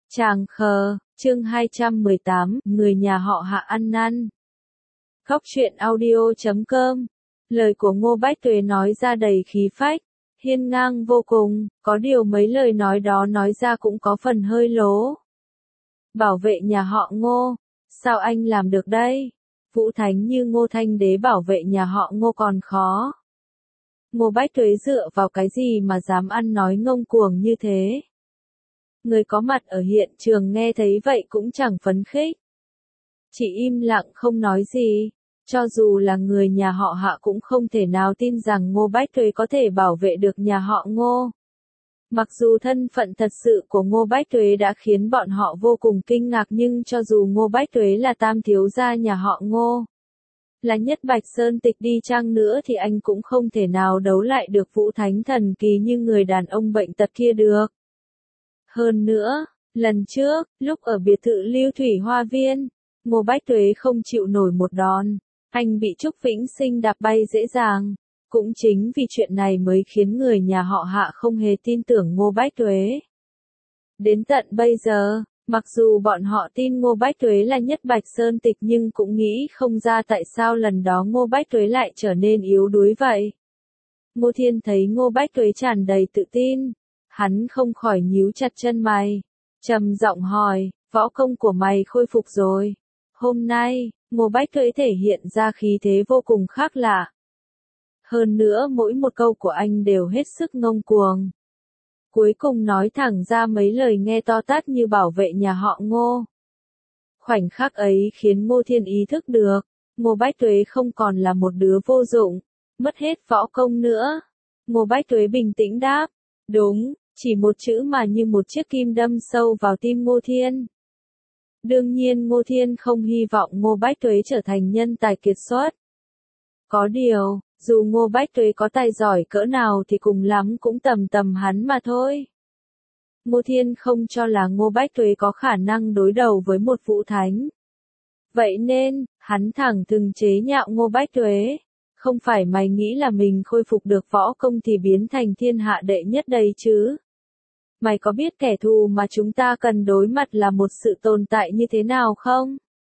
Tràng khờ, chương 218, người nhà họ Hạ ăn năn. Góc truyện audio.com. Lời của Ngô Bách Tuế nói ra đầy khí phách, hiên ngang vô cùng, có điều mấy lời nói đó nói ra cũng có phần hơi lố. Bảo vệ nhà họ Ngô, sao anh làm được đây? Vũ Thánh như Ngô Thanh Đế bảo vệ nhà họ Ngô còn khó. Ngô Bách Tuế dựa vào cái gì mà dám ăn nói ngông cuồng như thế? Người có mặt ở hiện trường nghe thấy vậy cũng chẳng phấn khích. Chỉ im lặng không nói gì. Cho dù là người nhà họ Hạ cũng không thể nào tin rằng Ngô Bách Tuế có thể bảo vệ được nhà họ Ngô. Mặc dù thân phận thật sự của Ngô Bách Tuế đã khiến bọn họ vô cùng kinh ngạc, nhưng cho dù Ngô Bách Tuế là tam thiếu gia nhà họ Ngô, là nhất Bạch Sơn Tịch đi chăng nữa thì anh cũng không thể nào đấu lại được Vũ Thánh thần kỳ như người đàn ông bệnh tật kia được. Hơn nữa, lần trước, lúc ở biệt thự Lưu Thủy Hoa Viên, Ngô Bách Tuế không chịu nổi một đòn, anh bị Trúc Vĩnh Sinh đạp bay dễ dàng. Cũng chính vì chuyện này mới khiến người nhà họ Hạ không hề tin tưởng Ngô Bách Tuế. Đến tận bây giờ, mặc dù bọn họ tin Ngô Bách Tuế là nhất Bạch Sơn Tịch nhưng cũng nghĩ không ra tại sao lần đó Ngô Bách Tuế lại trở nên yếu đuối vậy. Ngô Thiên thấy Ngô Bách Tuế tràn đầy tự tin, hắn không khỏi nhíu chặt chân mày, trầm giọng hỏi, võ công của mày khôi phục rồi. Hôm nay, Ngô Bách Tuế thể hiện ra khí thế vô cùng khác lạ. Hơn nữa mỗi một câu của anh đều hết sức ngông cuồng. Cuối cùng nói thẳng ra mấy lời nghe to tát như bảo vệ nhà họ Ngô. Khoảnh khắc ấy khiến Ngô Thiên ý thức được, Ngô Bách Tuế không còn là một đứa vô dụng, mất hết võ công nữa. Ngô Bách Tuế bình tĩnh đáp, đúng, chỉ một chữ mà như một chiếc kim đâm sâu vào tim Ngô Thiên. Đương nhiên Ngô Thiên không hy vọng Ngô Bách Tuế trở thành nhân tài kiệt xuất. Có điều, dù Ngô Bách Tuế có tài giỏi cỡ nào thì cùng lắm cũng tầm tầm hắn mà thôi. Ngô Thiên không cho là Ngô Bách Tuế có khả năng đối đầu với một Vũ Thánh. Vậy nên, hắn thẳng thừng chế nhạo Ngô Bách Tuế. Không phải mày nghĩ là mình khôi phục được võ công thì biến thành thiên hạ đệ nhất đây chứ? Mày có biết kẻ thù mà chúng ta cần đối mặt là một sự tồn tại như thế nào không?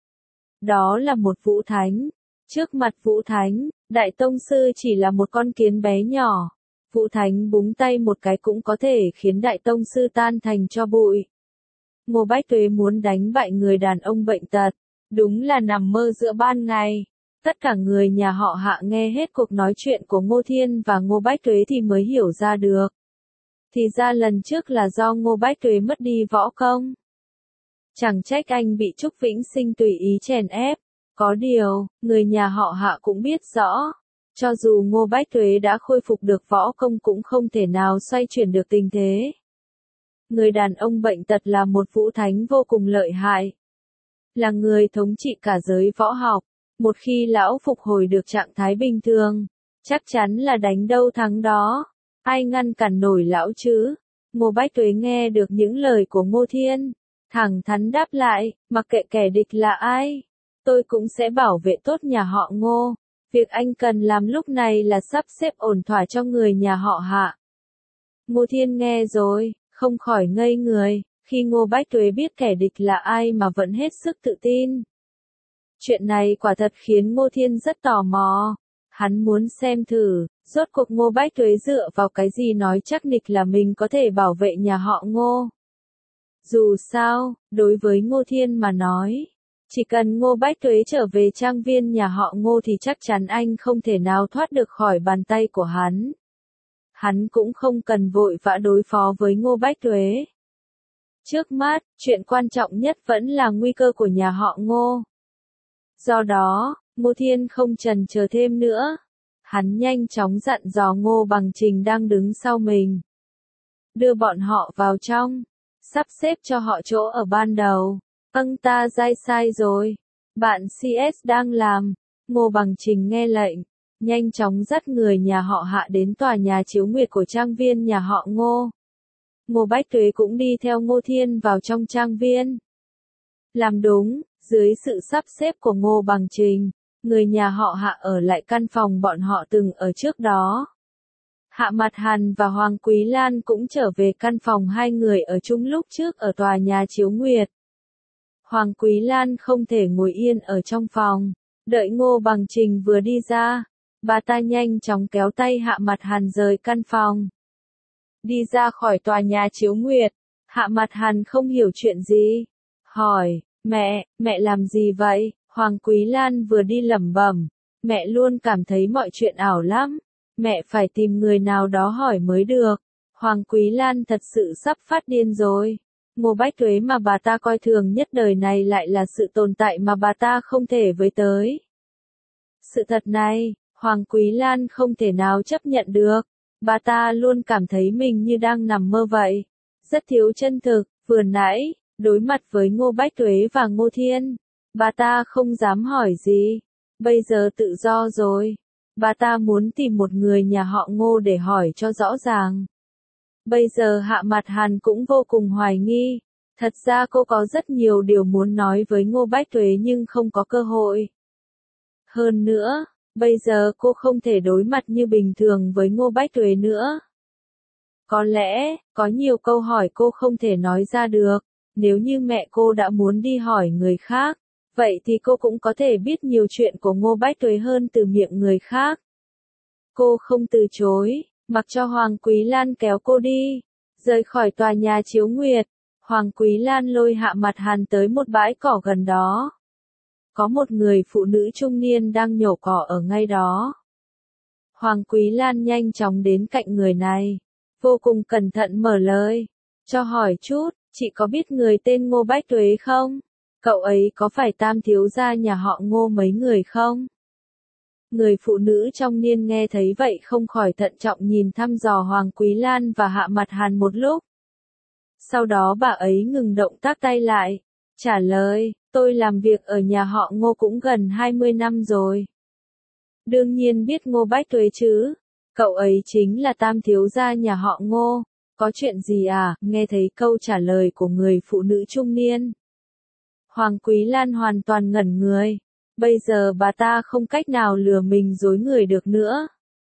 Đó là một Vũ Thánh. Trước mặt Vũ Thánh, Đại Tông Sư chỉ là một con kiến bé nhỏ. Vũ Thánh búng tay một cái cũng có thể khiến Đại Tông Sư tan thành tro bụi. Ngô Bách Tuế muốn đánh bại người đàn ông bệnh tật, đúng là nằm mơ giữa ban ngày. Tất cả người nhà họ Hạ nghe hết cuộc nói chuyện của Ngô Thiên và Ngô Bách Tuế thì mới hiểu ra được. Thì ra lần trước là do Ngô Bách Tuế mất đi võ công. Chẳng trách anh bị Trúc Vĩnh Sinh tùy ý chèn ép. Có điều, người nhà họ Hạ cũng biết rõ, cho dù Ngô Bách Tuế đã khôi phục được võ công cũng không thể nào xoay chuyển được tình thế. Người đàn ông bệnh tật là một Vũ Thánh vô cùng lợi hại. Là người thống trị cả giới võ học, một khi lão phục hồi được trạng thái bình thường, chắc chắn là đánh đâu thắng đó. Ai ngăn cản nổi lão chứ? Ngô Bách Tuế nghe được những lời của Ngô Thiên, thẳng thắn đáp lại, mặc kệ kẻ địch là ai, tôi cũng sẽ bảo vệ tốt nhà họ Ngô. Việc anh cần làm lúc này là sắp xếp ổn thỏa cho người nhà họ Hạ. Ngô Thiên nghe rồi, không khỏi ngây người, khi Ngô Bách Tuế biết kẻ địch là ai mà vẫn hết sức tự tin. Chuyện này quả thật khiến Ngô Thiên rất tò mò. Hắn muốn xem thử, rốt cuộc Ngô Bách Tuế dựa vào cái gì nói chắc nịch là mình có thể bảo vệ nhà họ Ngô. Dù sao, đối với Ngô Thiên mà nói, chỉ cần Ngô Bách Tuế trở về trang viên nhà họ Ngô thì chắc chắn anh không thể nào thoát được khỏi bàn tay của hắn. Hắn cũng không cần vội vã đối phó với Ngô Bách Tuế. Trước mắt, chuyện quan trọng nhất vẫn là nguy cơ của nhà họ Ngô. Do đó, Ngô Thiên không chần chờ thêm nữa. Hắn nhanh chóng dặn dò Ngô Bằng Trình đang đứng sau mình. Đưa bọn họ vào trong, sắp xếp cho họ chỗ ở ban đầu. Ta dai sai rồi. Bạn CS đang làm. Ngô Bằng Trình nghe lệnh, nhanh chóng dắt người nhà họ Hạ đến tòa nhà chiếu nguyệt của trang viên nhà họ Ngô. Ngô Bách Tuế cũng đi theo Ngô Thiên vào trong trang viên. Làm đúng, dưới sự sắp xếp của Ngô Bằng Trình, người nhà họ Hạ ở lại căn phòng bọn họ từng ở trước đó. Hạ Mặt Hàn và Hoàng Quý Lan cũng trở về căn phòng hai người ở chung lúc trước ở tòa nhà Chiếu Nguyệt. Hoàng Quý Lan không thể ngồi yên ở trong phòng, đợi Ngô Bằng Trình vừa đi ra, bà ta nhanh chóng kéo tay Hạ Mặt Hàn rời căn phòng. Đi ra khỏi tòa nhà Chiếu Nguyệt, Hạ Mặt Hàn không hiểu chuyện gì, hỏi, mẹ làm gì vậy? Hoàng Quý Lan vừa đi lẩm bẩm, mẹ luôn cảm thấy mọi chuyện ảo lắm, mẹ phải tìm người nào đó hỏi mới được. Hoàng Quý Lan thật sự sắp phát điên rồi. Ngô Bách Tuế mà bà ta coi thường nhất đời này lại là sự tồn tại mà bà ta không thể với tới. Sự thật này, Hoàng Quý Lan không thể nào chấp nhận được. Bà ta luôn cảm thấy mình như đang nằm mơ vậy. Rất thiếu chân thực, vừa nãy, đối mặt với Ngô Bách Tuế và Ngô Thiên, bà ta không dám hỏi gì. Bây giờ tự do rồi. Bà ta muốn tìm một người nhà họ Ngô để hỏi cho rõ ràng. Bây giờ Hạ Mặt Hàn cũng vô cùng hoài nghi. Thật ra cô có rất nhiều điều muốn nói với Ngô Bách Tuế nhưng không có cơ hội. Hơn nữa, bây giờ cô không thể đối mặt như bình thường với Ngô Bách Tuế nữa. Có lẽ, có nhiều câu hỏi cô không thể nói ra được. Nếu như mẹ cô đã muốn đi hỏi người khác, vậy thì cô cũng có thể biết nhiều chuyện của Ngô Bách Tuế hơn từ miệng người khác. Cô không từ chối, mặc cho Hoàng Quý Lan kéo cô đi. Rời khỏi tòa nhà Chiếu Nguyệt, Hoàng Quý Lan lôi Hạ Mặt Hàn tới một bãi cỏ gần đó. Có một người phụ nữ trung niên đang nhổ cỏ ở ngay đó. Hoàng Quý Lan nhanh chóng đến cạnh người này, vô cùng cẩn thận mở lời, cho hỏi chút, chị có biết người tên Ngô Bách Tuế không? Cậu ấy có phải tam thiếu gia nhà họ Ngô mấy người không? Người phụ nữ trong niên nghe thấy vậy không khỏi thận trọng nhìn thăm dò Hoàng Quý Lan và Hạ Mặt Hàn một lúc. Sau đó bà ấy ngừng động tác tay lại, trả lời, tôi làm việc ở nhà họ Ngô cũng gần 20 năm rồi. Đương nhiên biết Ngô Bách Tuế chứ, cậu ấy chính là tam thiếu gia nhà họ Ngô, có chuyện gì à? Nghe thấy câu trả lời của người phụ nữ trung niên, Hoàng Quý Lan hoàn toàn ngẩn người. Bây giờ bà ta không cách nào lừa mình dối người được nữa.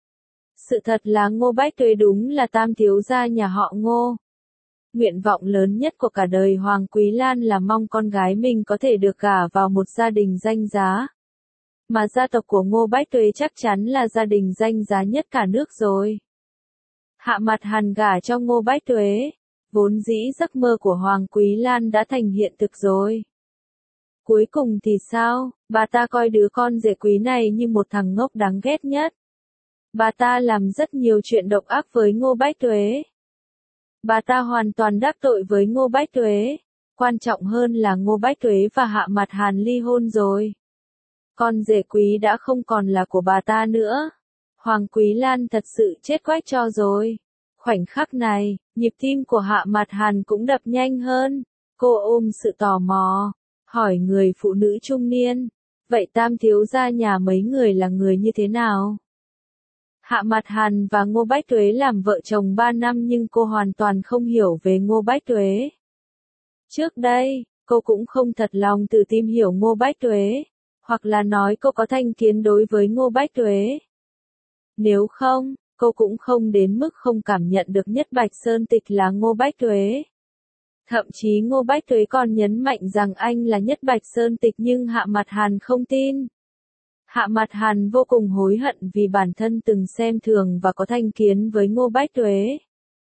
Sự thật là Ngô Bách Tuế đúng là tam thiếu gia nhà họ Ngô. Nguyện vọng lớn nhất của cả đời Hoàng Quý Lan là mong con gái mình có thể được gả vào một gia đình danh giá. Mà gia tộc của Ngô Bách Tuế chắc chắn là gia đình danh giá nhất cả nước rồi. Hạ Mặt Hàn gả cho Ngô Bách Tuế, vốn dĩ giấc mơ của Hoàng Quý Lan đã thành hiện thực rồi. Cuối cùng thì sao? Bà ta coi đứa con rể quý này như một thằng ngốc đáng ghét nhất. Bà ta làm rất nhiều chuyện độc ác với Ngô Bách Tuế. Bà ta hoàn toàn đắc tội với Ngô Bách Tuế. Quan trọng hơn là Ngô Bách Tuế và Hạ Mặt Hàn ly hôn rồi. Con rể quý đã không còn là của bà ta nữa. Hoàng Quý Lan thật sự chết quách cho rồi. Khoảnh khắc này, nhịp tim của Hạ Mặt Hàn cũng đập nhanh hơn. Cô ôm sự tò mò, hỏi người phụ nữ trung niên, vậy tam thiếu gia nhà mấy người là người như thế nào? Hạ Mặt Hàn và Ngô Bách Tuế làm vợ chồng 3 năm nhưng cô hoàn toàn không hiểu về Ngô Bách Tuế. Trước đây, cô cũng không thật lòng tự tìm hiểu Ngô Bách Tuế, hoặc là nói cô có thành kiến đối với Ngô Bách Tuế. Nếu không, cô cũng không đến mức không cảm nhận được Nhất Bạch Sơn Tịch là Ngô Bách Tuế. Thậm chí Ngô Bách Tuế còn nhấn mạnh rằng anh là Nhất Bạch Sơn Tịch nhưng Hạ Mặt Hàn không tin. Hạ Mặt Hàn vô cùng hối hận vì bản thân từng xem thường và có thành kiến với Ngô Bách Tuế.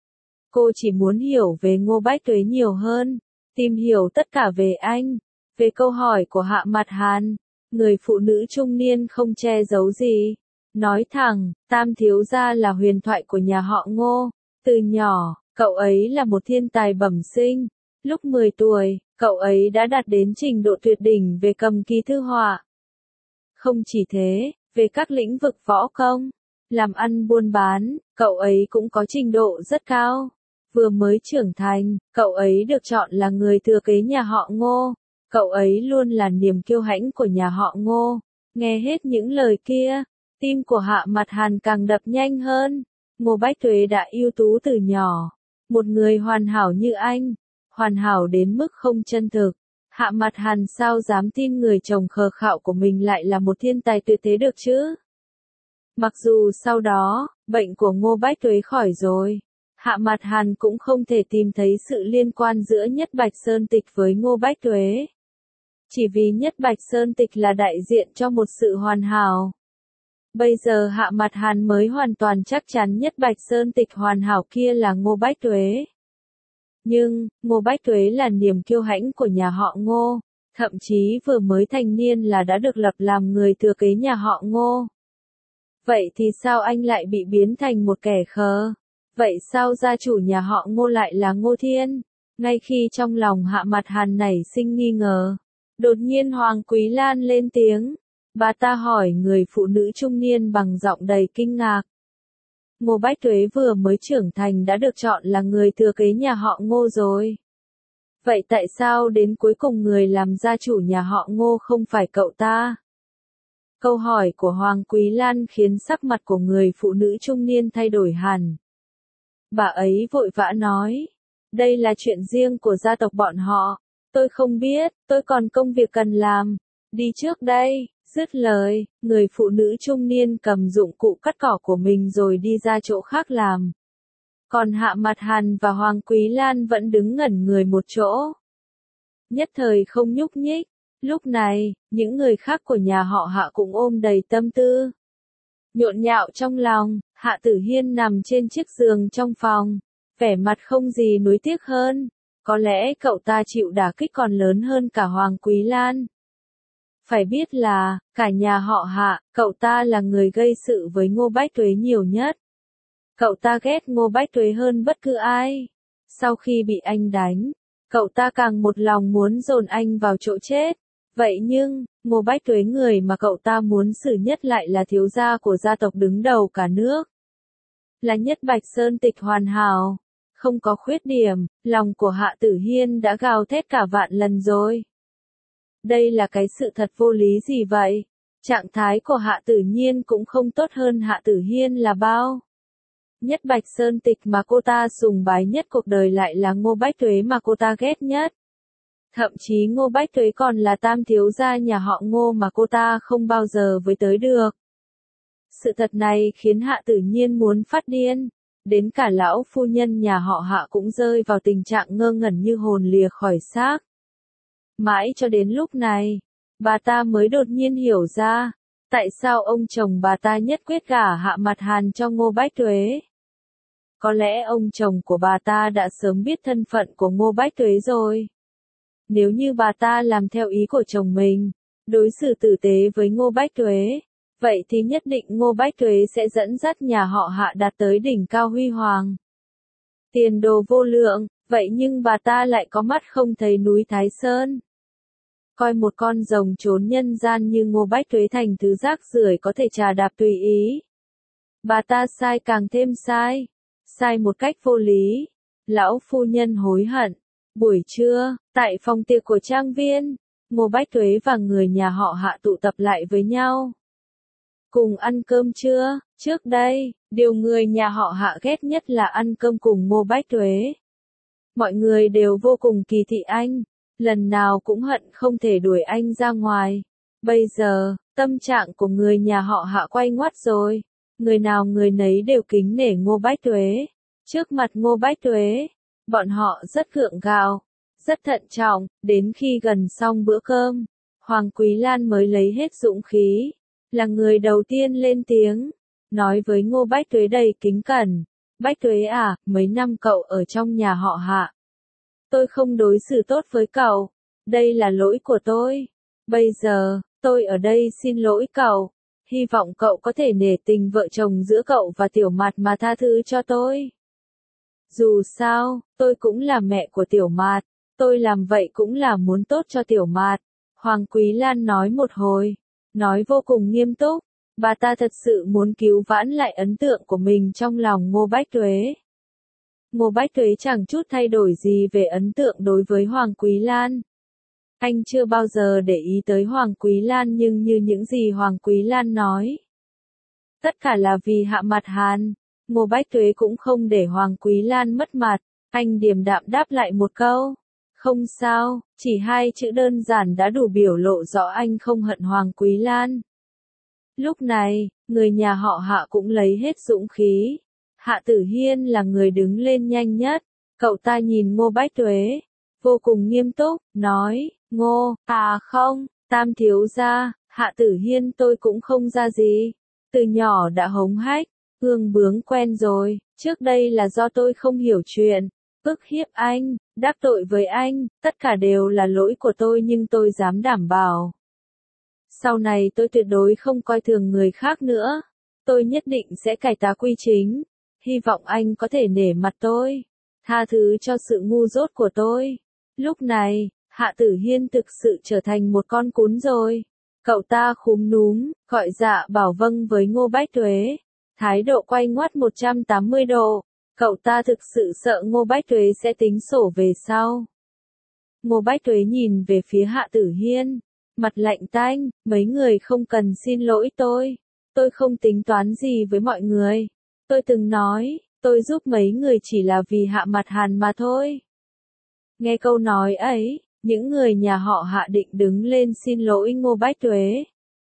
Cô chỉ muốn hiểu về Ngô Bách Tuế nhiều hơn, tìm hiểu tất cả về anh. Về câu hỏi của Hạ Mặt Hàn, người phụ nữ trung niên không che giấu gì. Nói thẳng, tam thiếu gia là huyền thoại của nhà họ Ngô. Từ nhỏ, cậu ấy là một thiên tài bẩm sinh. Lúc 10 tuổi, cậu ấy đã đạt đến trình độ tuyệt đỉnh về cầm kỳ thư họa. Không chỉ thế, về các lĩnh vực võ công, làm ăn buôn bán, cậu ấy cũng có trình độ rất cao. Vừa mới trưởng thành, cậu ấy được chọn là người thừa kế nhà họ Ngô. Cậu ấy luôn là niềm kiêu hãnh của nhà họ Ngô. Nghe hết những lời kia, tim của Hạ Mặt Hàn càng đập nhanh hơn. Ngô Bách Tuế đã ưu tú từ nhỏ. Một người hoàn hảo như anh, hoàn hảo đến mức không chân thực. Hạ Mặt Hàn sao dám tin người chồng khờ khạo của mình lại là một thiên tài tuyệt thế được chứ? Mặc dù sau đó, bệnh của Ngô Bách Tuế khỏi rồi, Hạ Mạt Hàn cũng không thể tìm thấy sự liên quan giữa Nhất Bạch Sơn Tịch với Ngô Bách Tuế. Chỉ vì Nhất Bạch Sơn Tịch là đại diện cho một sự hoàn hảo. Bây giờ Hạ Mạt Hàn mới hoàn toàn chắc chắn Nhất Bạch Sơn Tịch hoàn hảo kia là Ngô Bách Tuế. Nhưng, Ngô Bách Tuế là niềm kiêu hãnh của nhà họ Ngô, thậm chí vừa mới thành niên là đã được lập làm người thừa kế nhà họ Ngô. Vậy thì sao anh lại bị biến thành một kẻ khờ? Vậy sao gia chủ nhà họ Ngô lại là Ngô Thiên? Ngay khi trong lòng Hạ Mạt Hàn nảy sinh nghi ngờ, đột nhiên Hoàng Quý Lan lên tiếng. Bà ta hỏi người phụ nữ trung niên bằng giọng đầy kinh ngạc. Ngô Bách Tuế vừa mới trưởng thành đã được chọn là người thừa kế nhà họ Ngô rồi. Vậy tại sao đến cuối cùng người làm gia chủ nhà họ Ngô không phải cậu ta? Câu hỏi của Hoàng Quý Lan khiến sắc mặt của người phụ nữ trung niên thay đổi hẳn. Bà ấy vội vã nói, đây là chuyện riêng của gia tộc bọn họ, tôi không biết, tôi còn công việc cần làm, đi trước đây. Dứt lời, người phụ nữ trung niên cầm dụng cụ cắt cỏ của mình rồi đi ra chỗ khác làm. Còn Hạ Mạt Hàn và Hoàng Quý Lan vẫn đứng ngẩn người một chỗ. Nhất thời không nhúc nhích. Lúc này, những người khác của nhà họ Hạ cũng ôm đầy tâm tư. Nhộn nhạo trong lòng, Hạ Tử Hiên nằm trên chiếc giường trong phòng, vẻ mặt không gì nuối tiếc hơn. Có lẽ cậu ta chịu đả kích còn lớn hơn cả Hoàng Quý Lan. Phải biết là, cả nhà họ Hạ, cậu ta là người gây sự với Ngô Bách Tuế nhiều nhất. Cậu ta ghét Ngô Bách Tuế hơn bất cứ ai. Sau khi bị anh đánh, cậu ta càng một lòng muốn dồn anh vào chỗ chết. Vậy nhưng, Ngô Bách Tuế người mà cậu ta muốn xử nhất lại là thiếu gia của gia tộc đứng đầu cả nước. Là Nhất Bạch Sơn Tịch hoàn hảo, không có khuyết điểm, lòng của Hạ Tử Hiên đã gào thét cả vạn lần rồi. Đây là cái sự thật vô lý gì vậy? Trạng thái của Hạ Tử Nhiên cũng không tốt hơn Hạ Tử Hiên là bao. Nhất Bạch Sơn Tịch mà cô ta sùng bái nhất cuộc đời lại là Ngô Bách Tuế mà cô ta ghét nhất. Thậm chí Ngô Bách Tuế còn là tam thiếu gia nhà họ Ngô mà cô ta không bao giờ với tới được. Sự thật này khiến Hạ Tử Nhiên muốn phát điên. Đến cả lão phu nhân nhà họ Hạ cũng rơi vào tình trạng ngơ ngẩn như hồn lìa khỏi xác. Mãi cho đến lúc này, bà ta mới đột nhiên hiểu ra, tại sao ông chồng bà ta nhất quyết gả Hạ Mạt Hàn cho Ngô Bách Tuế. Có lẽ ông chồng của bà ta đã sớm biết thân phận của Ngô Bách Tuế rồi. Nếu như bà ta làm theo ý của chồng mình, đối xử tử tế với Ngô Bách Tuế, vậy thì nhất định Ngô Bách Tuế sẽ dẫn dắt nhà họ Hạ đạt tới đỉnh cao huy hoàng. Tiền đồ vô lượng, vậy nhưng bà ta lại có mắt không thấy núi Thái Sơn. Coi một con rồng trốn nhân gian như Ngô Bách Tuế thành thứ rác rưởi có thể trà đạp tùy ý. Bà ta sai càng thêm sai. Sai một cách vô lý. Lão phu nhân hối hận. Buổi trưa, tại phòng tiệc của trang viên, Ngô Bách Tuế và người nhà họ Hạ tụ tập lại với nhau. Cùng ăn cơm trưa, trước đây, điều người nhà họ Hạ ghét nhất là ăn cơm cùng Ngô Bách Tuế. Mọi người đều vô cùng kỳ thị anh, lần nào cũng hận không thể đuổi anh ra ngoài. Bây giờ, tâm trạng của người nhà họ Hạ quay ngoắt rồi, người nào người nấy đều kính nể Ngô Bách Tuế. Trước mặt Ngô Bách Tuế, bọn họ rất gượng gạo, rất thận trọng, đến khi gần xong bữa cơm, Hoàng Quý Lan mới lấy hết dũng khí, là người đầu tiên lên tiếng, nói với Ngô Bách Tuế đầy kính cẩn. Bách Tuế à, mấy năm cậu ở trong nhà họ Hạ. Tôi không đối xử tốt với cậu, đây là lỗi của tôi. Bây giờ, tôi ở đây xin lỗi cậu, hy vọng cậu có thể nể tình vợ chồng giữa cậu và Tiểu Mạt mà tha thứ cho tôi. Dù sao, tôi cũng là mẹ của Tiểu Mạt, tôi làm vậy cũng là muốn tốt cho Tiểu Mạt. Hoàng Quý Lan nói một hồi, nói vô cùng nghiêm túc, bà ta thật sự muốn cứu vãn lại ấn tượng của mình trong lòng Ngô Bách Tuế. Ngô Bách Tuế chẳng chút thay đổi gì về ấn tượng đối với Hoàng Quý Lan. Anh chưa bao giờ để ý tới Hoàng Quý Lan nhưng như những gì Hoàng Quý Lan nói. Tất cả là vì Hạ Mạt Hàn. Ngô Bách Tuế cũng không để Hoàng Quý Lan mất mặt, anh điềm đạm đáp lại một câu. Không sao, chỉ hai chữ đơn giản đã đủ biểu lộ rõ anh không hận Hoàng Quý Lan. Lúc này, người nhà họ Hạ cũng lấy hết dũng khí. Hạ Tử Hiên là người đứng lên nhanh nhất, cậu ta nhìn Ngô Bách Tuế, vô cùng nghiêm túc, nói, Ngô, không, Tam thiếu gia, Hạ Tử Hiên tôi cũng không ra gì, từ nhỏ đã hống hách, ương bướng quen rồi, trước đây là do tôi không hiểu chuyện, ức hiếp anh, đắc tội với anh, tất cả đều là lỗi của tôi nhưng tôi dám đảm bảo. Sau này tôi tuyệt đối không coi thường người khác nữa, tôi nhất định sẽ cải tá quy chính, hy vọng anh có thể nể mặt tôi, tha thứ cho sự ngu dốt của tôi. Lúc này, Hạ Tử Hiên thực sự trở thành một con cún rồi. Cậu ta khúm núm, gọi dạ bảo vâng với Ngô Bách Tuế. Thái độ quay ngoắt 180 độ. Cậu ta thực sự sợ Ngô Bách Tuế sẽ tính sổ về sau. Ngô Bách Tuế nhìn về phía Hạ Tử Hiên. Mặt lạnh tanh, mấy người không cần xin lỗi tôi. Tôi không tính toán gì với mọi người. Tôi từng nói, tôi giúp mấy người chỉ là vì Hạ Mặt Hàn mà thôi. Nghe câu nói ấy, những người nhà họ Hạ định đứng lên xin lỗi Ngô Bách Tuế.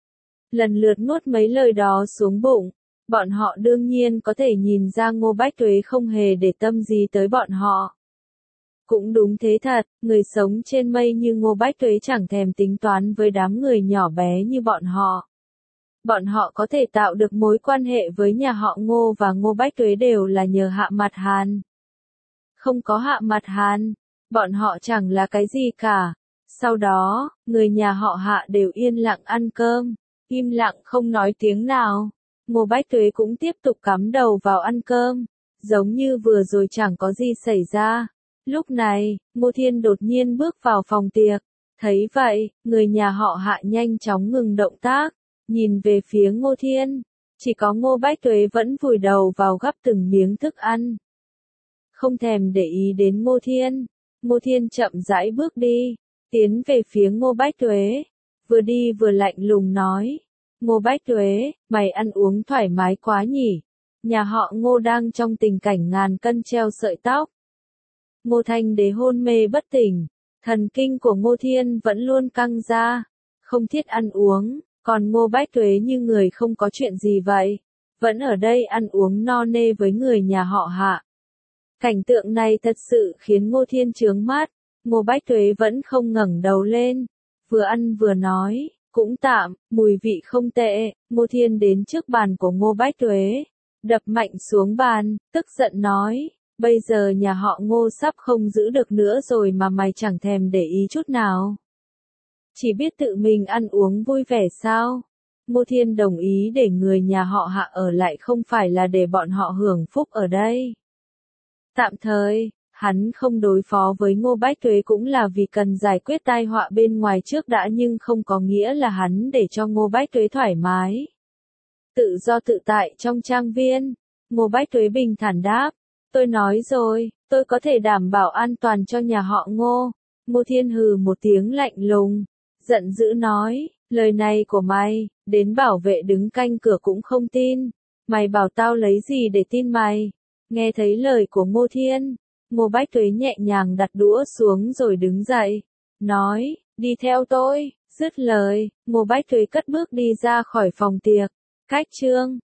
Lần lượt nuốt mấy lời đó xuống bụng, bọn họ đương nhiên có thể nhìn ra Ngô Bách Tuế không hề để tâm gì tới bọn họ. Cũng đúng thế thật, người sống trên mây như Ngô Bách Tuế chẳng thèm tính toán với đám người nhỏ bé như bọn họ. Bọn họ có thể tạo được mối quan hệ với nhà họ Ngô và Ngô Bách Tuế đều là nhờ Hạ Mặt Hàn. Không có Hạ Mặt Hàn, bọn họ chẳng là cái gì cả. Sau đó, người nhà họ Hạ đều yên lặng ăn cơm, im lặng không nói tiếng nào. Ngô Bách Tuế cũng tiếp tục cắm đầu vào ăn cơm, giống như vừa rồi chẳng có gì xảy ra. Lúc này, Ngô Thiên đột nhiên bước vào phòng tiệc. Thấy vậy, người nhà họ Hạ nhanh chóng ngừng động tác, nhìn về phía Ngô Thiên. Chỉ có Ngô Bách Tuế vẫn vùi đầu vào gắp từng miếng thức ăn. Không thèm để ý đến Ngô Thiên. Ngô Thiên chậm rãi bước đi, tiến về phía Ngô Bách Tuế. Vừa đi vừa lạnh lùng nói. Ngô Bách Tuế, mày ăn uống thoải mái quá nhỉ. Nhà họ Ngô đang trong tình cảnh ngàn cân treo sợi tóc. Ngô Thanh Đế hôn mê bất tỉnh. Thần kinh của Ngô Thiên vẫn luôn căng ra. Không thiết ăn uống, còn Ngô Bách Tuế như người không có chuyện gì vậy. Vẫn ở đây ăn uống no nê với người nhà họ Hạ. Cảnh tượng này thật sự khiến Ngô Thiên chướng mắt. Ngô Bách Tuế vẫn không ngẩng đầu lên. Vừa ăn vừa nói, cũng tạm, mùi vị không tệ. Ngô Thiên đến trước bàn của Ngô Bách Tuế, đập mạnh xuống bàn, tức giận nói. Bây giờ nhà họ Ngô sắp không giữ được nữa rồi mà mày chẳng thèm để ý chút nào. Chỉ biết tự mình ăn uống vui vẻ sao? Ngô Thiên đồng ý để người nhà họ Hạ ở lại không phải là để bọn họ hưởng phúc ở đây. Tạm thời, hắn không đối phó với Ngô Bách Tuế cũng là vì cần giải quyết tai họa bên ngoài trước đã nhưng không có nghĩa là hắn để cho Ngô Bách Tuế thoải mái. Tự do tự tại trong trang viên, Ngô Bách Tuế bình thản đáp. Tôi nói rồi, tôi có thể đảm bảo an toàn cho nhà họ Ngô. Ngô Thiên hừ một tiếng lạnh lùng, giận dữ nói, lời này của mày, đến bảo vệ đứng canh cửa cũng không tin. Mày bảo tao lấy gì để tin mày? Nghe thấy lời của Ngô Thiên, Ngô Bách Tuế nhẹ nhàng đặt đũa xuống rồi đứng dậy, nói, đi theo tôi. Dứt lời, Ngô Bách Tuế cất bước đi ra khỏi phòng tiệc. Cách chương